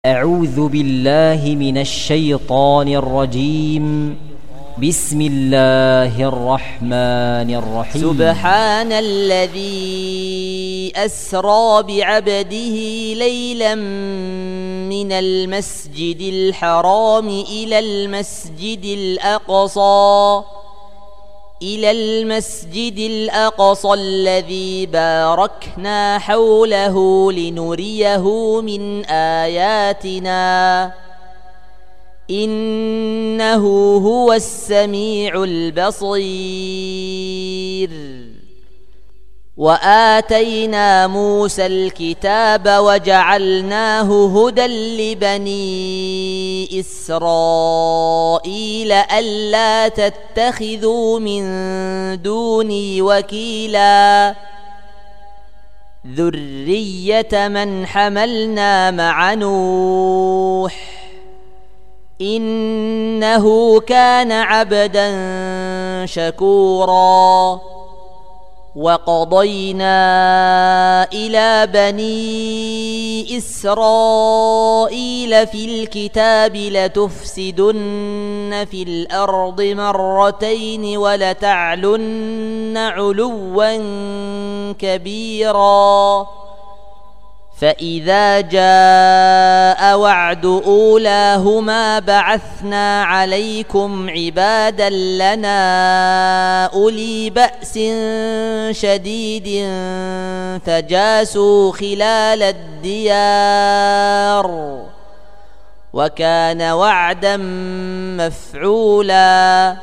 أعوذ بالله من الشيطان الرجيم. بسم الله الرحمن الرحيم. سبحان الذي أسرى بعبده ليلا من المسجد الحرام إلى المسجد الأقصى الذي باركنا حوله لنريه من آياتنا إنه هو السميع البصير. وآتينا موسى الكتاب وجعلناه هدى لبني إسرائيل ألا تتخذوا من دوني وكيلا ذرية من حملنا مع نوح إنه كان عبدا شكورا. وقضينا إلى بني إسرائيل في الكتاب لتفسدن في الأرض مرتين ولتعلن علوا كبيرا. فإذا جاء وعد أولاهما بعثنا عليكم عبادا لنا أولي بأس شديد فجاسوا خلال الديار وكان وعدا مفعولا.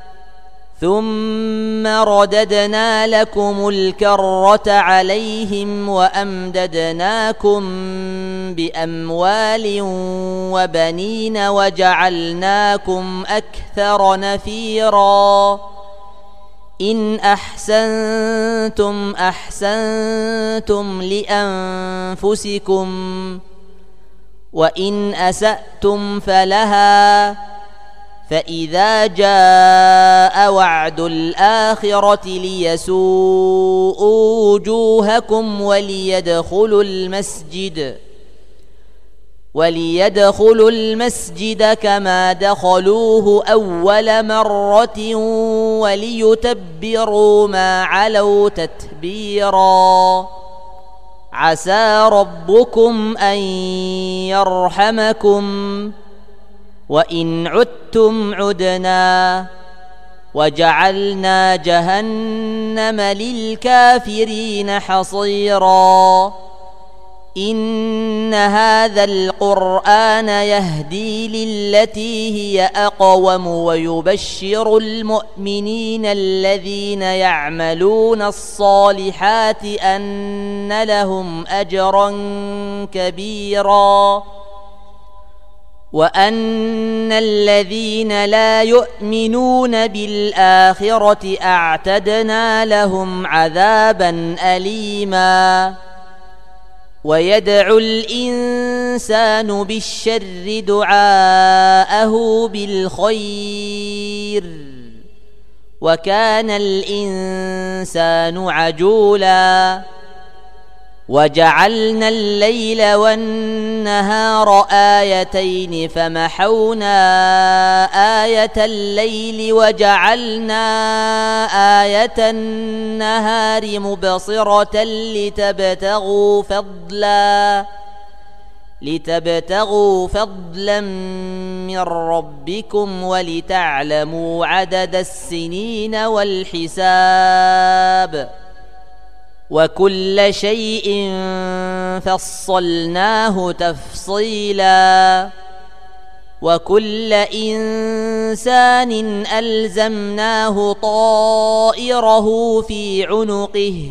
ثم رددنا لكم الكرة عليهم وأمددناكم بأموال وبنين وجعلناكم أكثر نفيرا. إن أحسنتم أحسنتم لأنفسكم وإن أسأتم فلها. فإذا جاء وعد الآخرة ليسوءوا وجوهكم وليدخلوا المسجد كما دخلوه أول مرة وليتبروا ما علوا تتبيرا. عسى ربكم أن يرحمكم وإن عدتم عدنا وجعلنا جهنم للكافرين حصيرا. إن هذا القرآن يهدي للتي هي أقوم ويبشر المؤمنين الذين يعملون الصالحات أن لهم أجرا كبيرا وأن الذين لا يؤمنون بالآخرة أعتدنا لهم عذابا أليما. ويدعو الإنسان بالشر دعاءه بالخير وكان الإنسان عجولا. وجعلنا الليل والنهار آيتين فمحونا آية الليل وجعلنا آية النهار مبصرة لتبتغوا فضلا من ربكم ولتعلموا عدد السنين والحساب وكل شيء فصلناه تفصيلا. وكل إنسان ألزمناه طائره في عنقه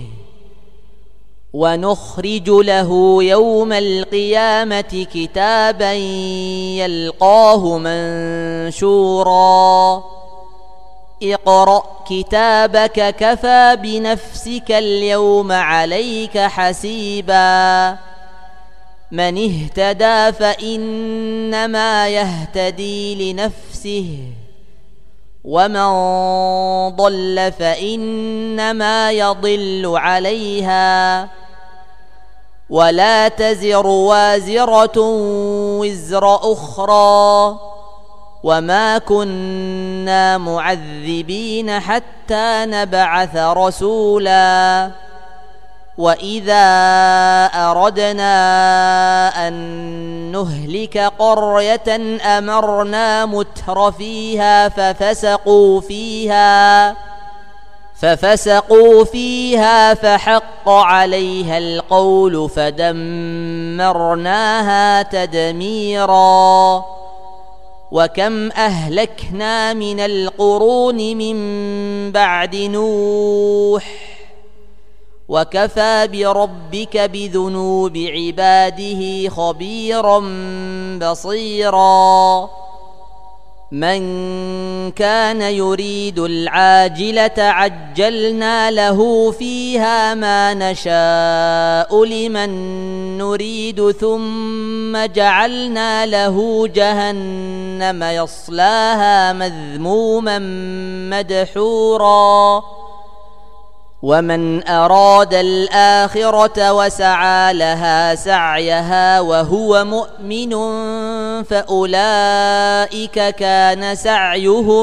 ونخرج له يوم القيامة كتابا يلقاه منشورا. اقرأ كتابك كفى بنفسك اليوم عليك حسيبا. من اهتدى فإنما يهتدي لنفسه ومن ضل فإنما يضل عليها ولا تزر وازرة وزر أخرى وما كنا معذبين حتى نبعث رسولا وإذا أردنا أن نهلك قرية أمرنا متر فيها ففسقوا فيها فحق عليها القول فدمرناها تدميرا وكم أهلكنا من القرون من بعد نوح وكفى بربك بذنوب عباده خبيرا بصيرا من كان يريد العاجلة عجلنا له فيها ما نشاء لمن نريد ثم جعلنا له جهنم يصلاها مذموما مدحورا ومن أراد الآخرة وسعى لها سعيها وهو مؤمن فأولئك كان سعيهم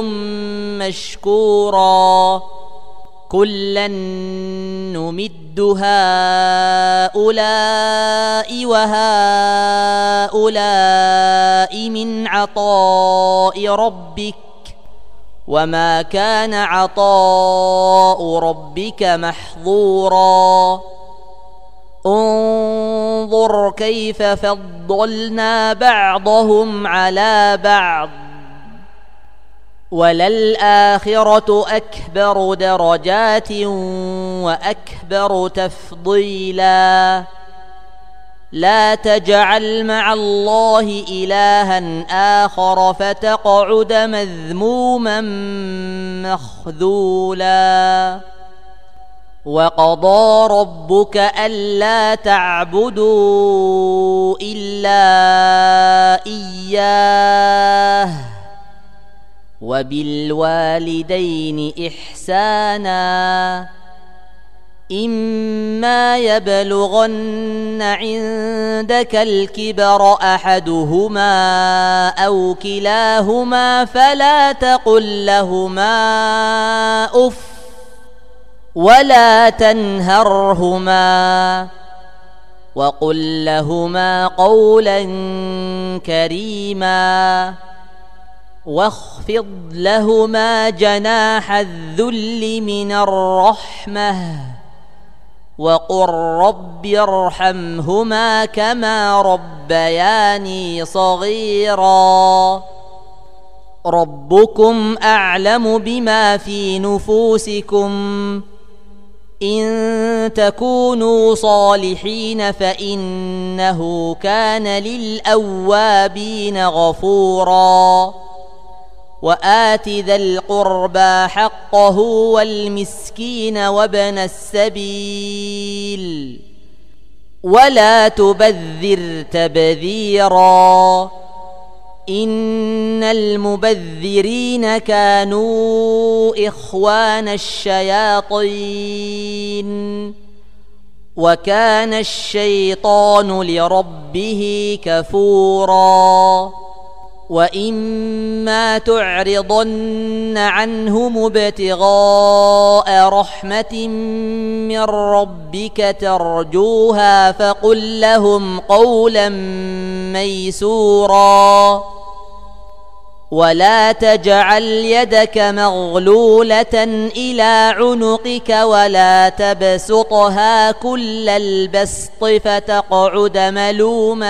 مشكورا كلا نمد هؤلاء وهؤلاء من عطاء ربك وما كان عطاء ربك محظورا انظر كيف فضلنا بعضهم على بعض وللآخرة أكبر درجات وأكبر تفضيلا لا تجعل مع الله إلها آخر فتقعد مذموما مخذولا وقضى ربك ألا تعبدوا إلا إياه وبالوالدين إحسانا إما يبلغن عندك الكبر أحدهما أو كلاهما فلا تقل لهما أف ولا تنهرهما وقل لهما قولا كريما واخفض لهما جناح الذل من الرحمة وقل رب ارحمهما كما ربياني صغيرا ربكم أعلم بما في نفوسكم إن تكونوا صالحين فإنه كان للأوابين غفورا وآت ذا القربى حقه والمسكين وابن السبيل ولا تبذر تبذيرا إن المبذرين كانوا إخوان الشياطين وكان الشيطان لربه كفورا وإما تعرضن عنهم ابتغاء رحمة من ربك ترجوها فقل لهم قولا ميسورا ولا تجعل يدك مغلولة إلى عنقك ولا تبسطها كل البسط فتقعد ملوما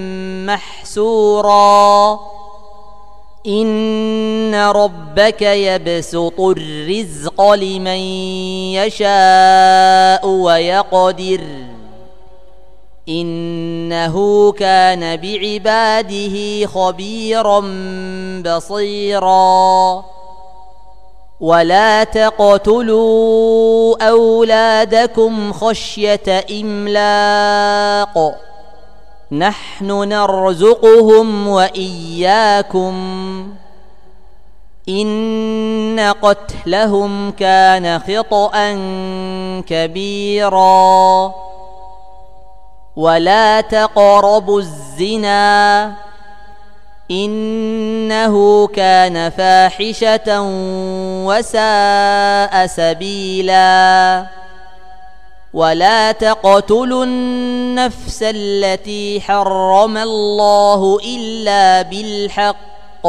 محسورا إن ربك يبسط الرزق لمن يشاء ويقدر إنه كان بعباده خبيرا بصيرا ولا تقتلوا أولادكم خشية إملاق نحن نرزقهم وإياكم إن قتلهم كان خطأ كبيرا ولا تقربوا الزنا إنه كان فاحشة وساء سبيلا ولا تقتلوا النفس التي حرم الله إلا بالحق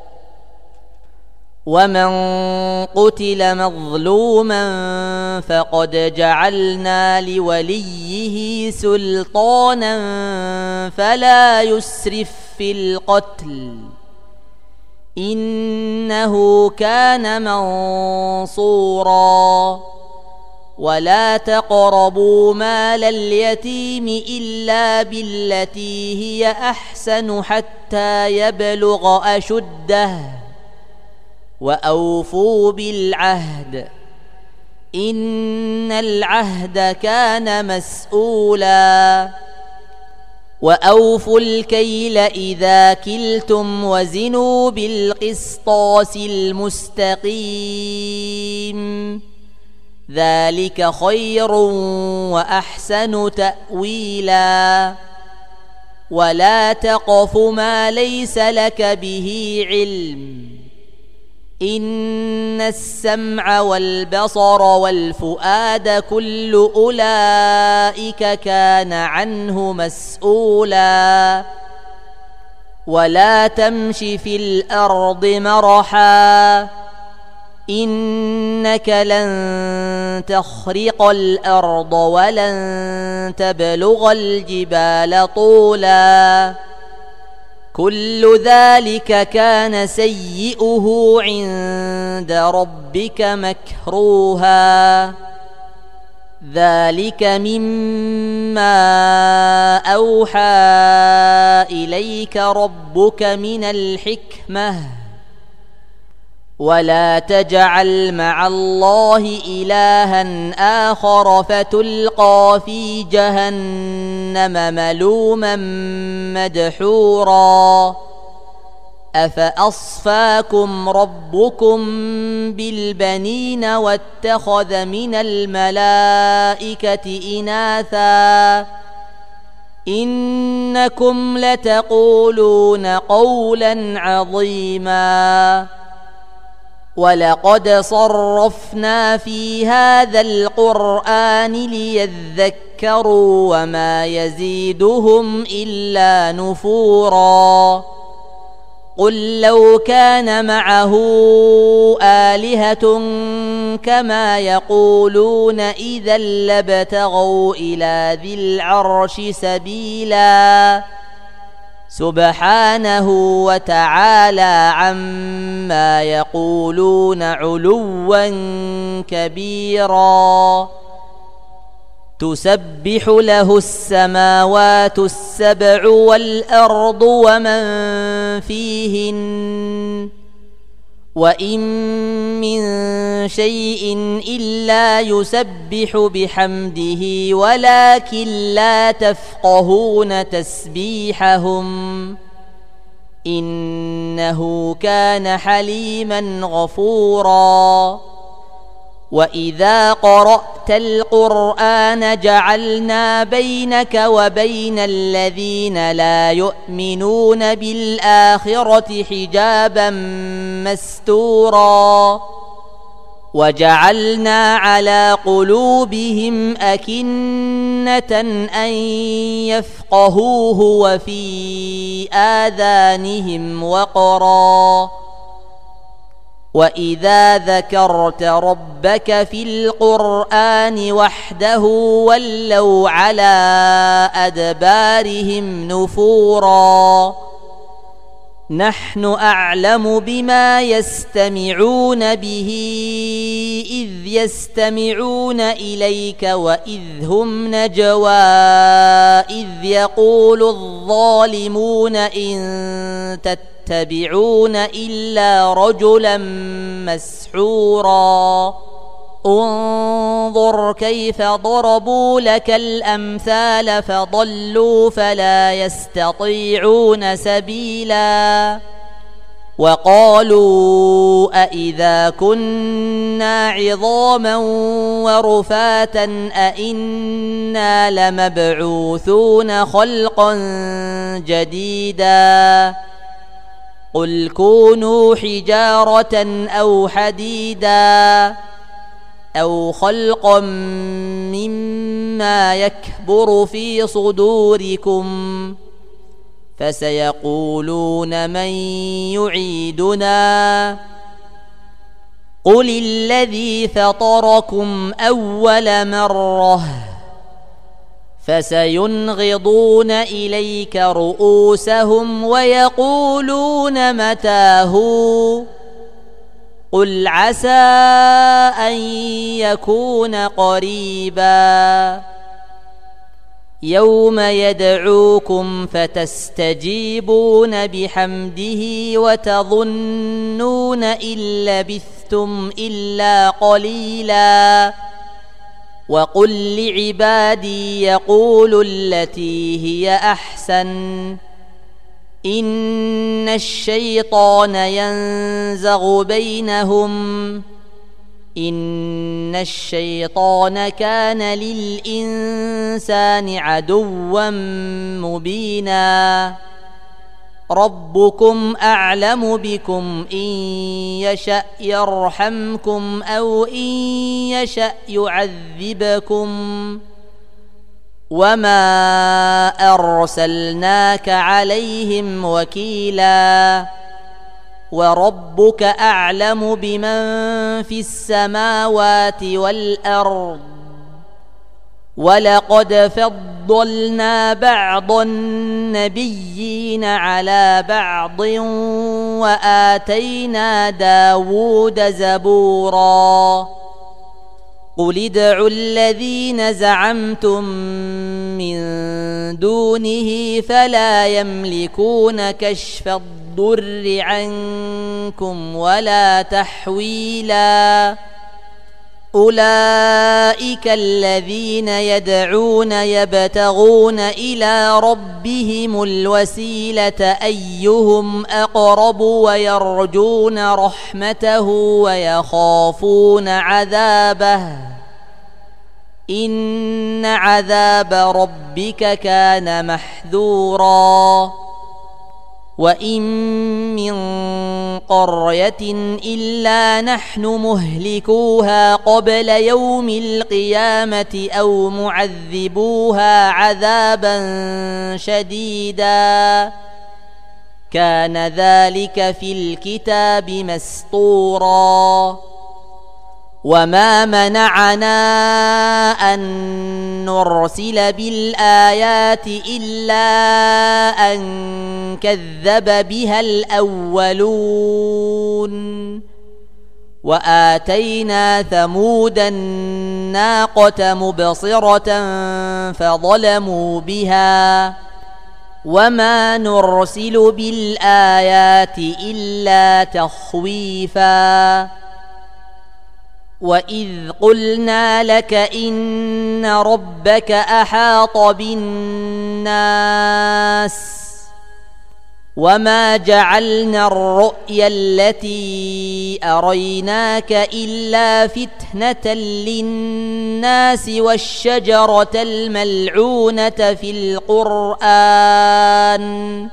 ومن قتل مظلوما فقد جعلنا لوليه سلطانا فلا يسرف في القتل إنه كان منصورا ولا تقربوا مال اليتيم إلا بالتي هي أحسن حتى يبلغ أشده وأوفوا بالعهد إن العهد كان مسؤولا وأوفوا الكيل إذا كلتم وزنوا بالقسطاس المستقيم ذلك خير وأحسن تأويلا ولا تقف ما ليس لك به علم إن السمع والبصر والفؤاد كل أولئك كان عنه مسؤولا ولا تمش في الأرض مرحا إنك لن تخرق الأرض ولن تبلغ الجبال طولا كل ذلك كان سيئه عند ربك مكروها ذلك مما أوحى إليك ربك من الحكمة ولا تجعل مع الله إلها آخر فتلقى في جهنم ملوما مدحورا أفأصفاكم ربكم بالبنين واتخذ من الملائكة إناثا إنكم لتقولون قولا عظيما ولقد صرفنا في هذا القرآن ليذكروا وما يزيدهم إلا نفورا قل لو كان معه آلهة كما يقولون إذا لابتغوا إلى ذي العرش سبيلا سبحانه وتعالى عما يقولون علوا كبيرا تسبح له السماوات السبع والأرض ومن فيهن وإن من شيء إلا يسبح بحمده ولكن لا تفقهون تسبيحهم إنه كان حليما غفورا وإذا قرأت القرآن جعلنا بينك وبين الذين لا يؤمنون بالآخرة حجابا مستورا وجعلنا على قلوبهم أكنة أن يفقهوه وفي آذانهم وقرا وإذا ذكرت ربك في القرآن وحده ولوا على أدبارهم نفورا نحن أعلم بما يستمعون به إذ يستمعون إليك وإذ هم نجوى إذ يقول الظالمون إن تتبعون إلا رجلا مسحورا انظر كيف ضربوا لك الأمثال فضلوا فلا يستطيعون سبيلا وقالوا أإذا كنا عظاما ورفاتا أإنا لمبعوثون خلقا جديدا قل كونوا حجارة أو حديدا أو خلقا مما يكبر في صدوركم فسيقولون من يعيدنا قل الذي فطركم أول مرة فسينغضون إليك رؤوسهم ويقولون متى هو قل عسى أن يكون قريبا يوم يدعوكم فتستجيبون بحمده وتظنون إن لبثتم إلا قليلا وقل لعبادي يقولوا التي هي أحسن إن الشيطان ينزغ بينهم إن الشيطان كان للإنسان عدوا مبينا ربكم أعلم بكم إن يشأ يرحمكم أو إن يشأ يعذبكم وما أرسلناك عليهم وكيلا وربك أعلم بمن في السماوات والأرض ولقد فضلنا بعض النبيين على بعض وآتينا داود زبورا قل ادعوا الذين زعمتم من دونه فلا يملكون كشف الضر عنكم ولا تحويلا أولئك الذين يدعون يبتغون إلى ربهم الوسيلة أيهم أقرب ويرجون رحمته ويخافون عذابه إن عذاب ربك كان محذورا وإن من قرية إلا نحن مهلكوها قبل يوم القيامة أو معذبوها عذابا شديدا كان ذلك في الكتاب مسطورا وما منعنا أن نرسل بالآيات إلا أن كذب بها الأولون وآتينا ثمود الناقة مبصرة فظلموا بها وما نرسل بالآيات إلا تخويفا وإذ قلنا لك إن ربك أحاط بالناس وما جعلنا الرؤيا التي أريناك إلا فتنة للناس والشجرة الملعونة في القرآن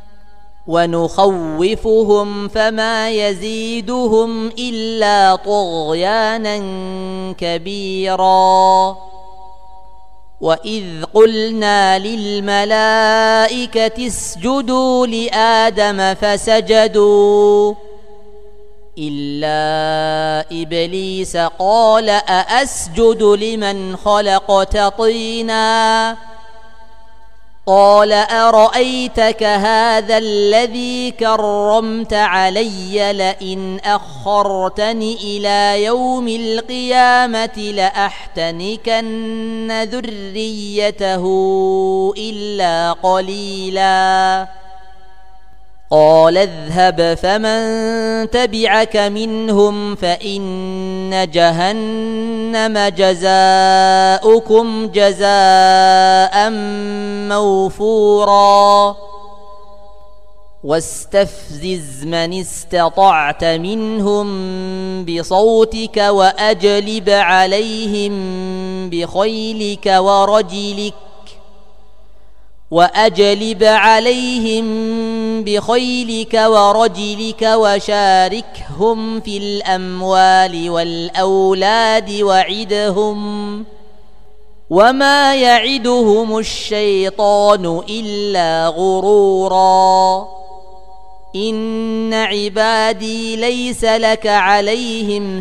ونخوفهم فما يزيدهم إلا طغيانا كبيرا وإذ قلنا للملائكة اسجدوا لآدم فسجدوا إلا إبليس قال أأسجد لمن خلقت طينا قال أرأيتك هذا الذي كرمت علي لئن أخرتني إلى يوم القيامة لأحتنكن ذريته إلا قليلا قال اذهب فمن تبعك منهم فإن جهنم جزاؤكم جزاء. 'أم موفورا. واستفزز من استطعت منهم بصوتك وأجلب عليهم بخيلك ورجلك وشاركهم في الأموال والأولاد وعدهم وما يعدهم الشيطان إلا غرورا إن عبادي ليس لك عليهم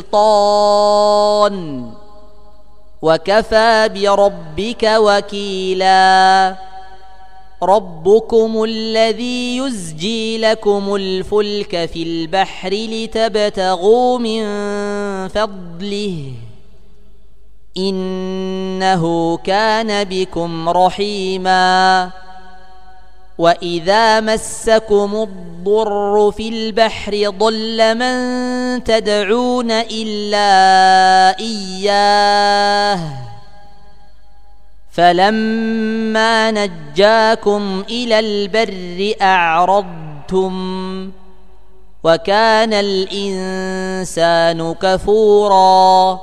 سلطان وكفى بربك وكيلا ربكم الذي يزجي لكم الفلك في البحر لتبتغوا من فضله إنه كان بكم رحيما وإذا مسكم الضر في البحر ضل من تدعون إلا إياه فلما نجاكم إلى البر أعرضتم وكان الإنسان كفورا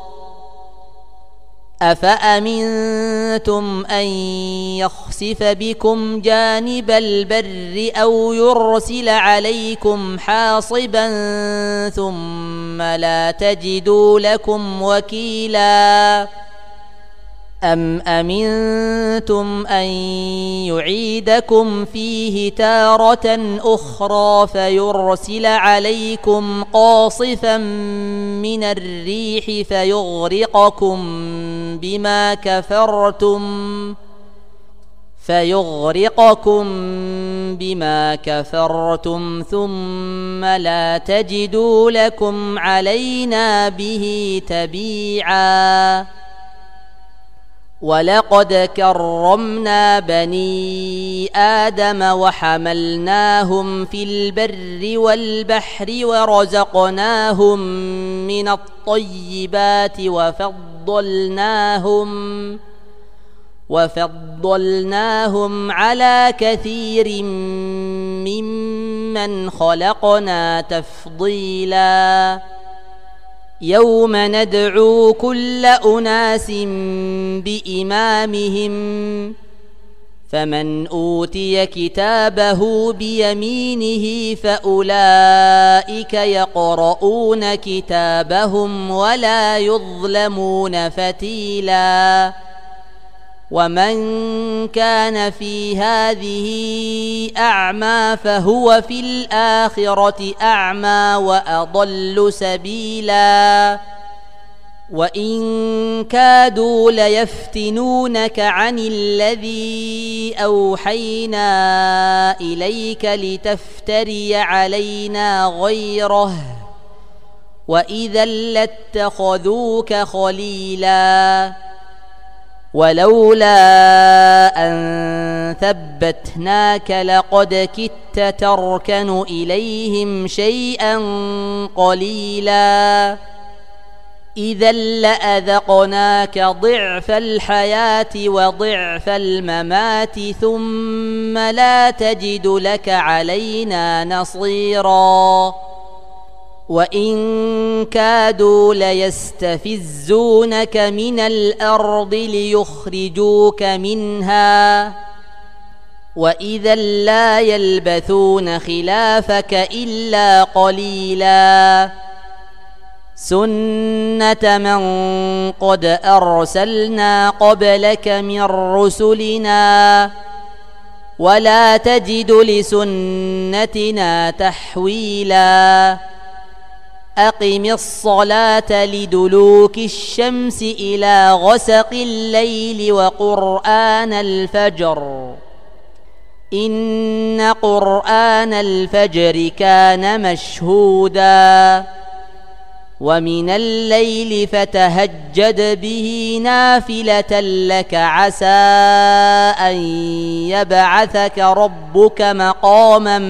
أفأمنتم أن يخسف بكم جانب البر أو يرسل عليكم حاصبا ثم لا تجدوا لكم وكيلا أم أمنتم أن يعيدكم فيه تارة أخرى فيرسل عليكم قاصفا من الريح فيغرقكم بما كفرتم ثم لا تجدوا لكم علينا به تبيعا ولقد كرمنا بني آدم وحملناهم في البر والبحر ورزقناهم من الطيبات وفضلناهم على كثير ممن خلقنا تفضيلا يوم ندعو كل أناس بإمامهم فمن أوتي كتابه بيمينه فأولئك يقرؤون كتابهم ولا يظلمون فتيلا ومن كان في هذه أعمى فهو في الآخرة أعمى وأضل سبيلا وإن كادوا ليفتنونك عن الذي أوحينا إليك لتفتري علينا غيره وإذا لاتخذوك خليلا ولولا أن ثبتناك لقد كدت تركن إليهم شيئا قليلا إذا لأذقناك ضعف الحياة وضعف الممات ثم لا تجد لك علينا نصيرا وإن كادوا ليستفزونك من الأرض ليخرجوك منها وإذا لا يلبثون خلافك إلا قليلا سنة من قد أرسلنا قبلك من رسلنا ولا تجد لسنتنا تحويلا أقم الصلاة لدلوك الشمس إلى غسق الليل وقرآن الفجر إن قرآن الفجر كان مشهودا ومن الليل فتهجد به نافلة لك عسى أن يبعثك ربك مقاما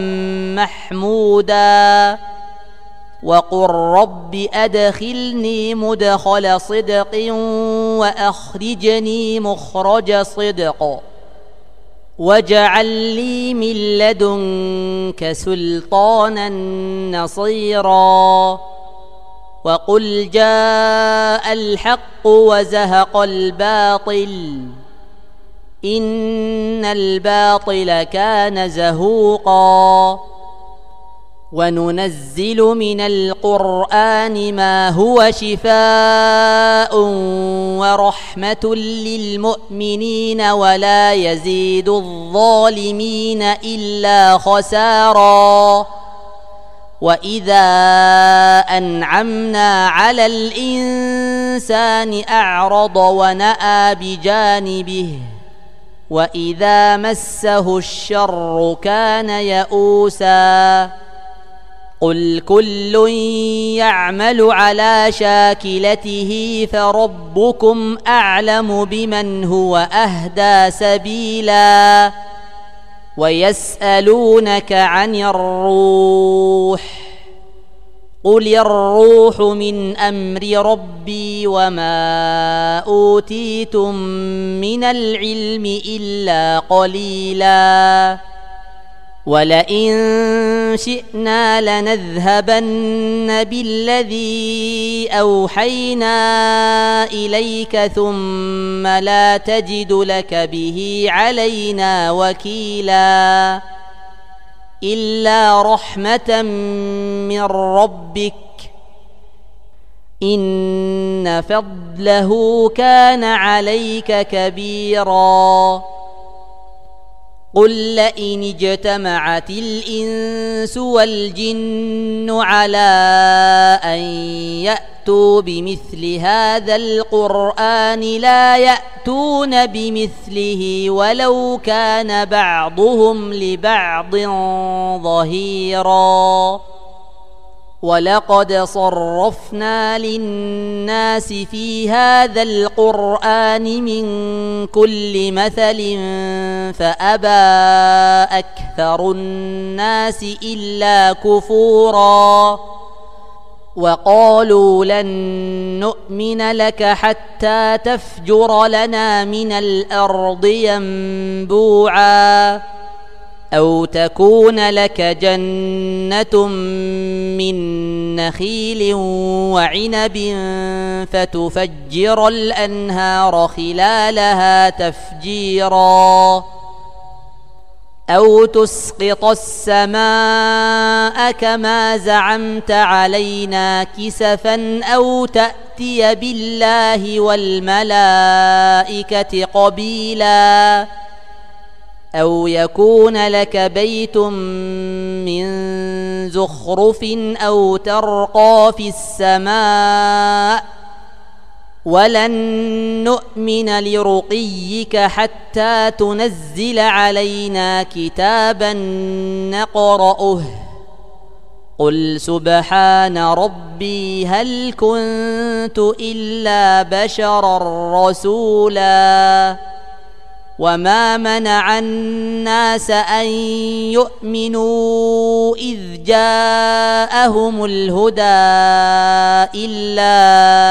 محمودا وقل رب أدخلني مدخل صدق وأخرجني مخرج صدق واجعل لي من لدنك سلطانا نصيرا وقل جاء الحق وزهق الباطل إن الباطل كان زهوقا وننزل من القرآن ما هو شفاء ورحمة للمؤمنين ولا يزيد الظالمين إلا خسارا وإذا أنعمنا على الإنسان أعرض ونأى بجانبه وإذا مسه الشر كان يئوسا قل كل يعمل على شاكلته فربكم أعلم بمن هو أهدى سبيلا ويسألونك عن الروح قل الروح من أمر ربي وما أوتيتم من العلم إلا قليلا ولئن شئنا لنذهبن بالذي أوحينا إليك ثم لا تجد لك به علينا وكيلا إلا رحمة من ربك إن فضله كان عليك كبيرا قل لئن اجتمعت الإنس والجن على أن يأتوا بمثل هذا القرآن لا يأتون بمثله ولو كان بعضهم لبعض ظهيرا ولقد صرفنا للناس في هذا القرآن من كل مثل فأبى أكثر الناس إلا كفورا وقالوا لن نؤمن لك حتى تفجر لنا من الأرض ينبوعا أو تكون لك جنة من نخيل وعنب فتفجر الأنهار خلالها تفجيرا أو تسقط السماء كما زعمت علينا كسفا أو تأتي بالله والملائكة قبيلا أو يكون لك بيت من زخرف أو ترقى في السماء ولن نؤمن لرقيك حتى تنزل علينا كتابا نقرأه قل سبحان ربي هل كنت إلا بشرا رسولا وما منع الناس أن يؤمنوا إذ جاءهم الهدى إلا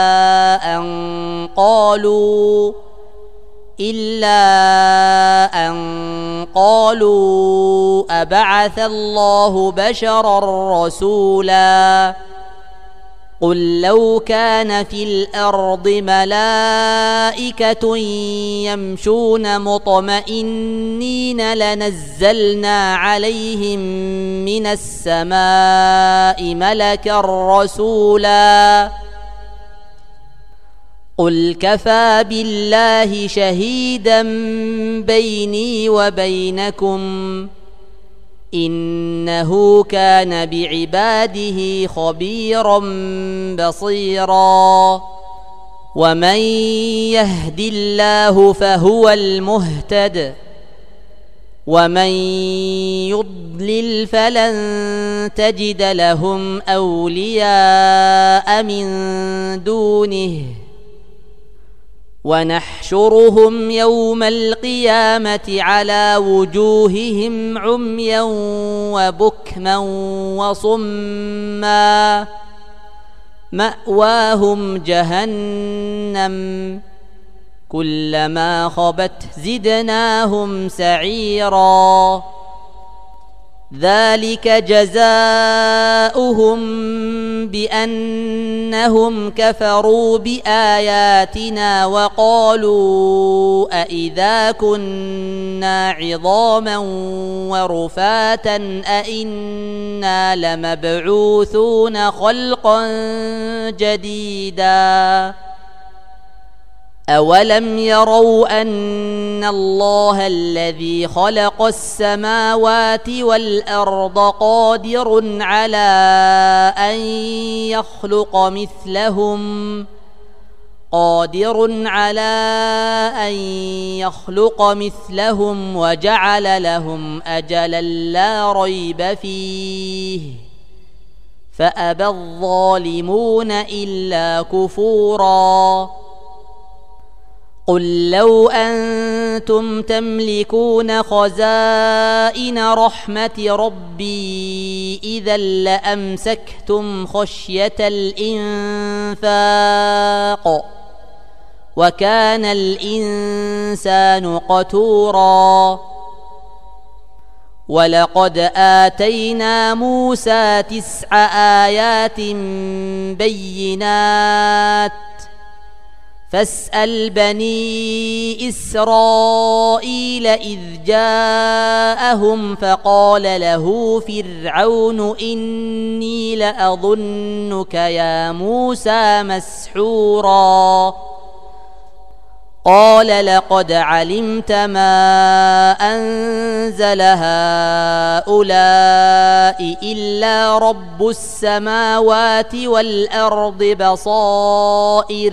أن قالوا أبعث الله بشرا رسولا قل لو كان في الأرض ملائكة يمشون مطمئنين لنزلنا عليهم من السماء ملكا رسولا قل كفى بالله شهيدا بيني وبينكم إنه كان بعباده خبيرا بصيرا ومن يهد الله فهو المهتد ومن يضلل فلن تجد لهم أولياء من دونه ونحشرهم يوم القيامة على وجوههم عميا وبكما وصما مأواهم جهنم كلما خبت زدناهم سعيرا ذلك جزاؤهم بأنهم كفروا بآياتنا وقالوا أإذا كنا عظاما ورفاتا أإنا لمبعوثون خلقا جديدا أولم يروا أن الله الذي خلق السماوات والأرض قادر على أن يخلق مثلهم وجعل لهم أجلا لا ريب فيه فأبى الظالمون إلا كفورا قل لو أنتم تملكون خزائن رحمة ربي إذا لأمسكتم خشية الإنفاق وكان الإنسان قتورا ولقد آتينا موسى 9 آيات بينات فاسأل بني إسرائيل إذ جاءهم فقال له فرعون إني لأظنك يا موسى مسحورا قال لقد علمت ما أنزل هؤلاء إلا رب السماوات والأرض بصائر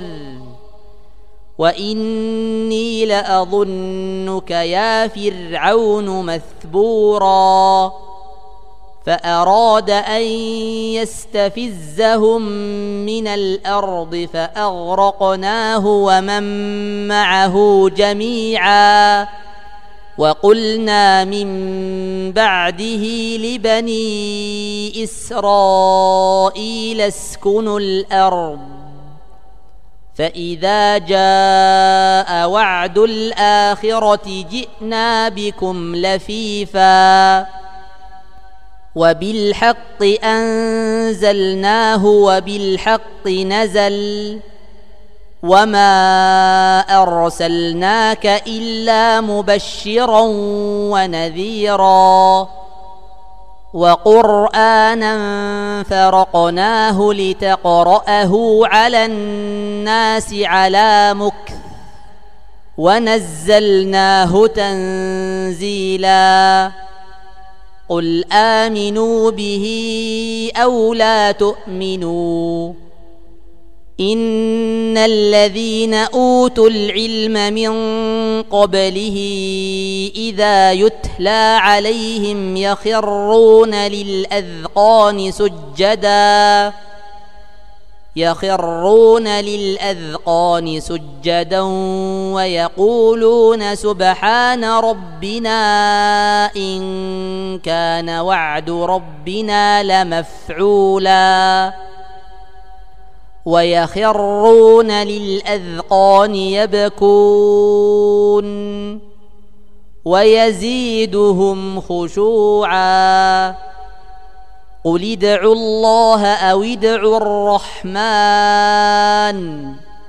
وإني لأظنك يا فرعون مثبورا فأراد أن يستفزهم من الأرض فأغرقناه ومن معه جميعا وقلنا من بعده لبني إسرائيل اسكنوا الأرض فإذا جاء وعد الآخرة جئنا بكم لفيفا وبالحق أنزلناه وبالحق نزل وما أرسلناك إلا مبشرا ونذيرا وقرآنا فرقناه لتقرأه على الناس على مكث ونزلناه تنزيلا قل آمنوا به أو لا تؤمنوا إن الذين أوتوا العلم من قبله إذا يتلى عليهم يخرون للأذقان سجدا ويقولون سبحان ربنا إن كان وعد ربنا لمفعولا ويخرون للأذقان يبكون ويزيدهم خشوعا قل ادعوا الله أو ادعوا الرحمن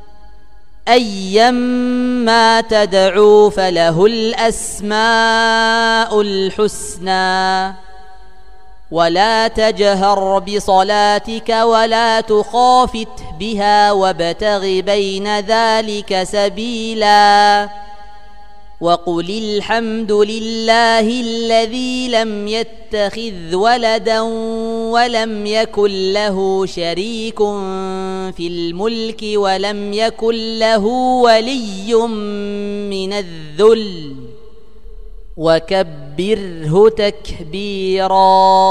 أيما تدعوا فله الأسماء الحسنى ولا تجهر بصلاتك ولا تخافت بها وابتغ بين ذلك سبيلا وقل الحمد لله الذي لم يتخذ ولدا ولم يكن له شريك في الملك ولم يكن له ولي من الذل وكبره تكبيرا.